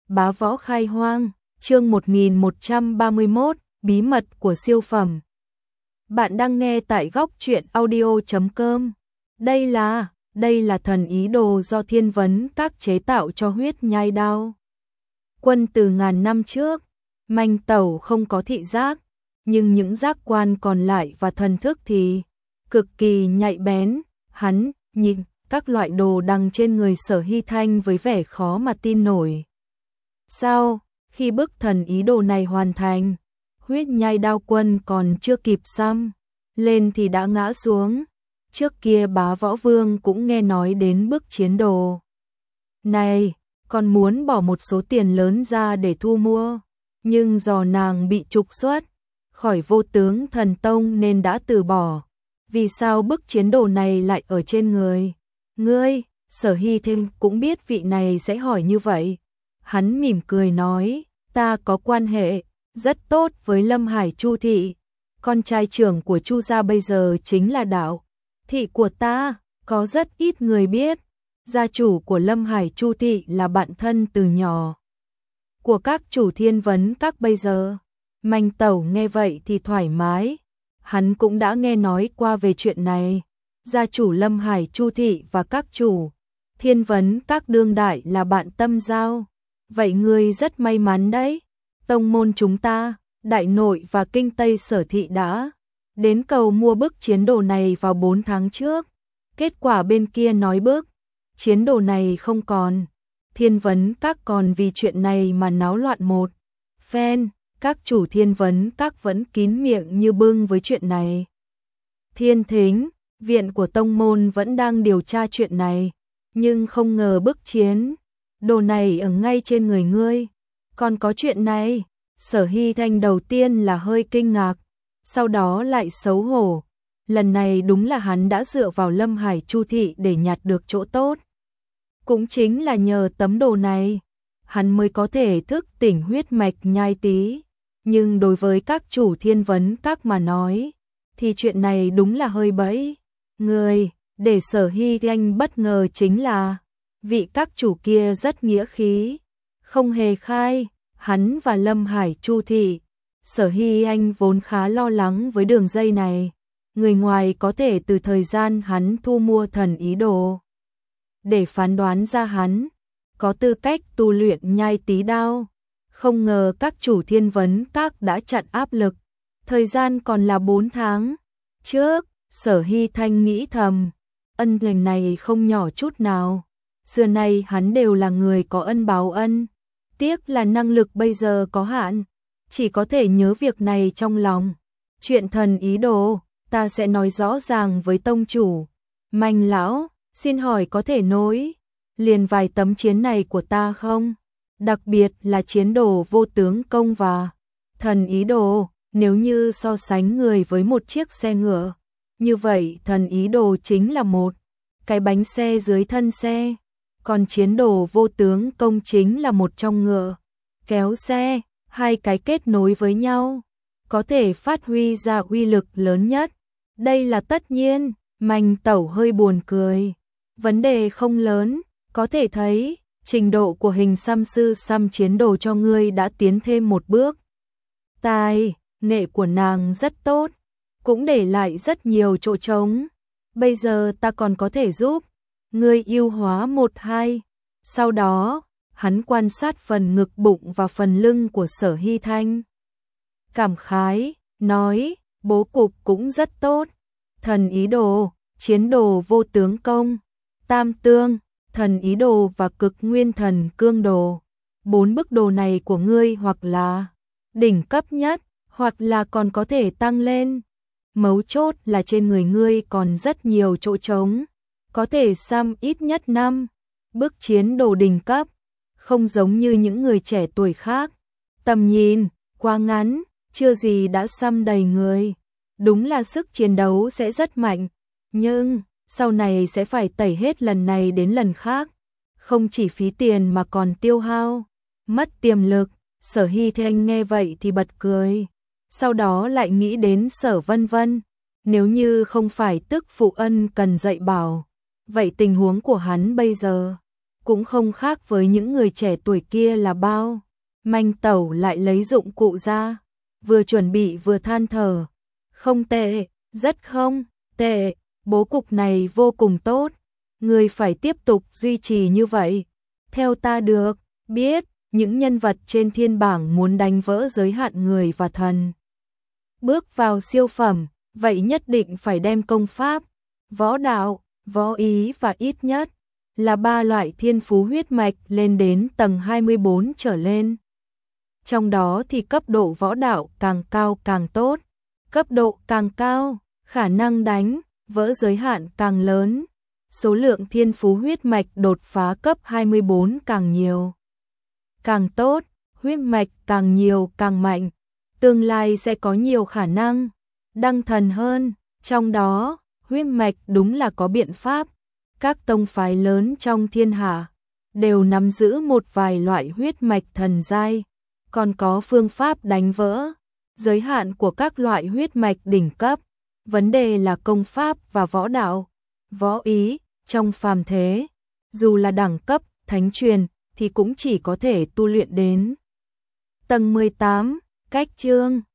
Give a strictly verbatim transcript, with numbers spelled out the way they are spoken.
Bá võ khai hoang, chương một nghìn một trăm ba mươi mốt, bí mật của siêu phẩm. Bạn đang nghe tại góc truyện audio chấm com. Đây là, đây là thần ý đồ do Thiên Vấn Các chế tạo cho huyết nhai đao. Quân từ ngàn năm trước, manh tẩu không có thị giác, nhưng những giác quan còn lại và thần thức thì cực kỳ nhạy bén. Hắn nhìn các loại đồ đằng trên người Sở Hy Thanh với vẻ khó mà tin nổi. Sau khi bức thần ý đồ này hoàn thành, huyết nhai đao quân còn chưa kịp xăm lên thì đã ngã xuống. Trước kia Bá Võ Vương cũng nghe nói đến bức chiến đồ này, còn muốn bỏ một số tiền lớn ra để thu mua, nhưng do nàng bị trục xuất khỏi Vô Tướng Thần Tông nên đã từ bỏ. Vì sao bức chiến đồ này lại ở trên người ngươi? Sở Hy Thanh cũng biết vị này sẽ hỏi như vậy. Hắn mỉm cười nói, ta có quan hệ rất tốt với Lâm Hải Chu thị, con trai trưởng của Chu gia bây giờ chính là đạo thị của ta. Có rất ít người biết, gia chủ của Lâm Hải Chu thị là bạn thân từ nhỏ của các chủ Thiên Vấn Các bây giờ. Manh Tẩu nghe vậy thì thoải mái, hắn cũng đã nghe nói qua về chuyện này. Gia chủ Lâm Hải Chu thị và các chủ Thiên Vấn Các đương đại là bạn tâm giao. Vậy ngươi rất may mắn đấy. Tông môn chúng ta, Đại Nội và Kinh Tây Sở thị đã đến cầu mua bức chiến đồ này vào bốn tháng trước. Kết quả bên kia nói bức chiến đồ này không còn. Thiên Vấn Các còn vì chuyện này mà náo loạn một phen. Các chủ Thiên Vấn Các vẫn kín miệng như bưng với chuyện này. Thiên Thính, viện của tông môn vẫn đang điều tra chuyện này, nhưng không ngờ bức chiến đồ này ở ngay trên người ngươi. Còn có chuyện này? Sở Hy Thanh đầu tiên là hơi kinh ngạc, sau đó lại xấu hổ. Lần này đúng là hắn đã dựa vào Lâm Hải Chu thị để nhặt được chỗ tốt. Cũng chính là nhờ tấm đồ này, hắn mới có thể thức tỉnh huyết mạch nhai tí. Nhưng đối với các chủ Thiên Vấn Các mà nói, thì chuyện này đúng là hơi bẫy người. Để Sở Hy Thanh bất ngờ chính là vị các chủ kia rất nghĩa khí, không hề khai hắn và Lâm Hải Chu thị. Sở Hy Anh vốn khá lo lắng với đường dây này. Người ngoài có thể từ thời gian hắn thu mua thần ý đồ để phán đoán ra hắn có tư cách tu luyện nhai tí đao. Không ngờ các chủ Thiên Vấn Các đã chặn áp lực. Thời gian còn là bốn tháng trước. Sở Hy Thanh nghĩ thầm, ân lành này không nhỏ chút nào. Xưa nay hắn đều là người có ân báo ân. Tiếc là năng lực bây giờ có hạn, chỉ có thể nhớ việc này trong lòng. Chuyện thần ý đồ, ta sẽ nói rõ ràng với tông chủ. Manh lão, xin hỏi có thể nối liền vài tấm chiến này của ta không? Đặc biệt là chiến đồ Vô Tướng Công và thần ý đồ. Nếu như so sánh người với một chiếc xe ngựa, như vậy thần ý đồ chính là một cái bánh xe dưới thân xe. Còn chiến đồ Vô Tướng Công chính là một trong ngựa kéo xe. Hai cái kết nối với nhau, có thể phát huy ra uy lực lớn nhất. Đây là tất nhiên. Manh Tẩu hơi buồn cười. Vấn đề không lớn, có thể thấy trình độ của hình xăm sư xăm chiến đồ cho ngươi đã tiến thêm một bước. Tài nghệ của nàng rất tốt, cũng để lại rất nhiều chỗ trống. Bây giờ ta còn có thể giúp ngươi yêu hóa một hai. Sau đó, hắn quan sát phần ngực bụng và phần lưng của Sở Hy Thanh. Cảm khái, nói, bố cục cũng rất tốt. Thần ý đồ, chiến đồ Vô Tướng Công, Tam Tương, thần ý đồ và cực nguyên thần cương đồ. Bốn bức đồ này của ngươi hoặc là đỉnh cấp nhất, hoặc là còn có thể tăng lên. Mấu chốt là trên người ngươi còn rất nhiều chỗ trống, có thể xăm ít nhất năm bức chiến đồ đỉnh cấp. Không giống như những người trẻ tuổi khác, tầm nhìn quá ngắn, chưa gì đã xăm đầy người. Đúng là sức chiến đấu sẽ rất mạnh, nhưng sau này sẽ phải tẩy hết lần này đến lần khác. Không chỉ phí tiền mà còn tiêu hao, mất tiềm lực. Sở Hy Thanh nghe vậy thì bật cười, sau đó lại nghĩ đến Sở Vân Vân. Nếu như không phải tức phụ ân cần dạy bảo, vậy tình huống của hắn bây giờ cũng không khác với những người trẻ tuổi kia là bao. Manh Tẩu lại lấy dụng cụ ra, vừa chuẩn bị vừa than thở. Không tệ, rất không tệ, bố cục này vô cùng tốt. Người phải tiếp tục duy trì như vậy. Theo ta được biết, những nhân vật trên thiên bảng muốn đánh vỡ giới hạn người và thần, bước vào siêu phẩm, vậy nhất định phải đem công pháp, võ đạo, võ ý và ít nhất là ba loại thiên phú huyết mạch lên đến tầng hai mươi bốn trở lên. Trong đó thì cấp độ võ đạo càng cao càng tốt, cấp độ càng cao, khả năng đánh vỡ giới hạn càng lớn, số lượng thiên phú huyết mạch đột phá cấp hai mươi bốn càng nhiều càng tốt, huyết mạch càng nhiều càng mạnh, tương lai sẽ có nhiều khả năng đăng thần hơn. Trong đó, huyết mạch đúng là có biện pháp. Các tông phái lớn trong thiên hạ đều nắm giữ một vài loại huyết mạch thần giai, còn có phương pháp đánh vỡ giới hạn của các loại huyết mạch đỉnh cấp. Vấn đề là công pháp và võ đạo, võ ý trong phàm thế, dù là đẳng cấp thánh truyền thì cũng chỉ có thể tu luyện đến tầng mười tám. Cách chương